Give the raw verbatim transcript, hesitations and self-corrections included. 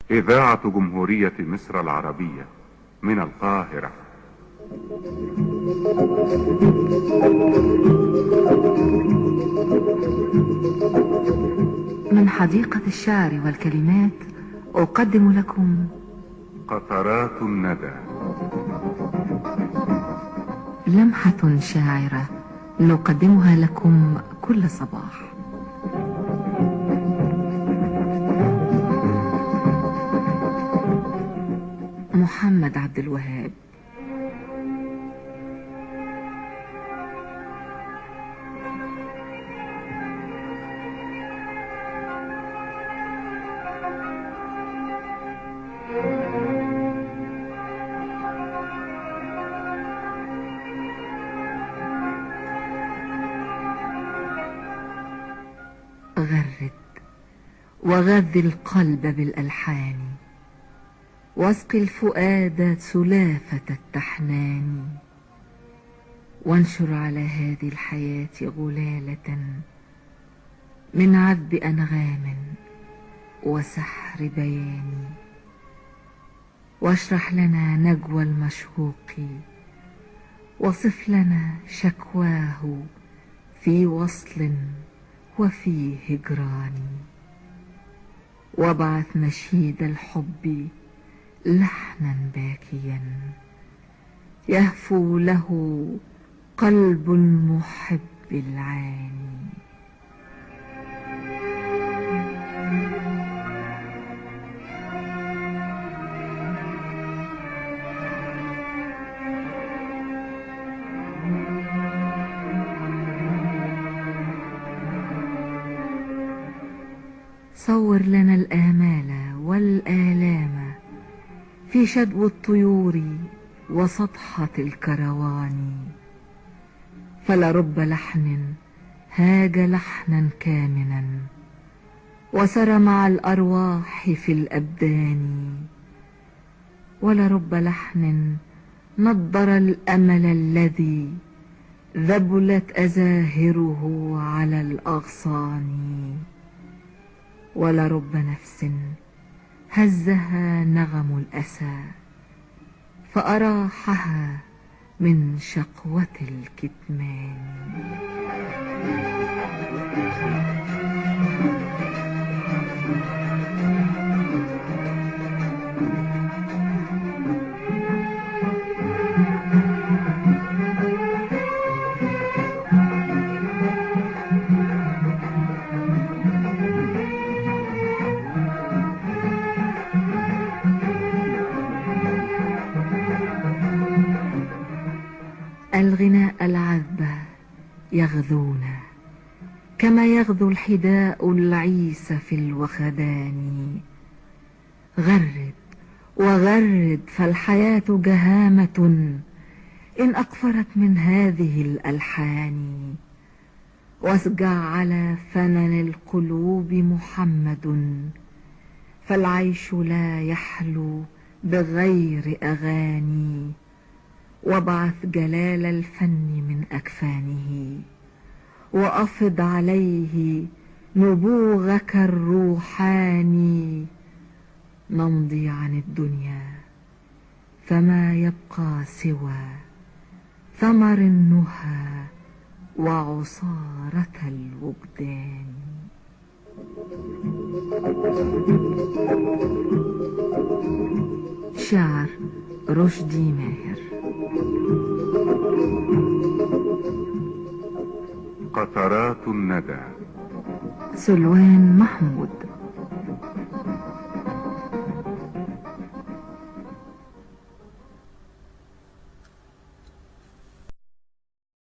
إذاعة جمهورية مصر العربية من القاهرة. من حديقة الشعر والكلمات أقدم لكم قطرات الندى، لمحة شاعرة نقدمها لكم كل صباح. محمد عبد الوهاب. غرد وغذي القلب بالألحان، واسق الفؤاد سلافة التحنان، وانشر على هذه الحياة غلالة من عذب أنغام وسحر بيان، واشرح لنا نجوى المشوق، وصف لنا شكواه في وصل وفي هجران، وابعث نشيد الحب لحنا باكيا يهفو له قلب المحب العاني. صور لنا الآمال والآلام في شدو الطيور وسطحة الكروان، فلرب لحن هاج لحنا كامنا وسر مع الأرواح في الأبدان، ولرب لحن نضر الأمل الذي ذبلت أزاهره على الأغصان، ولرب نفس هزها نغم الأسى فأراحها من شقوة الكتمان. الغناء العذب يغذونا كما يغذو الحداء العيس في الوخدان، غرد وغرد فالحياة جهامة إن أقفرت من هذه الألحان، واسجع على فنن القلوب محمد، فالعيش لا يحلو بغير أغاني، وابعث جلال الفن من أكفانه، وأفض عليه نبوغك الروحاني، نمضي عن الدنيا فما يبقى سوى ثمر النهى وعصارة الوجدان. شعر رشدي ماهر. قطرات الندى، سلوان محمود.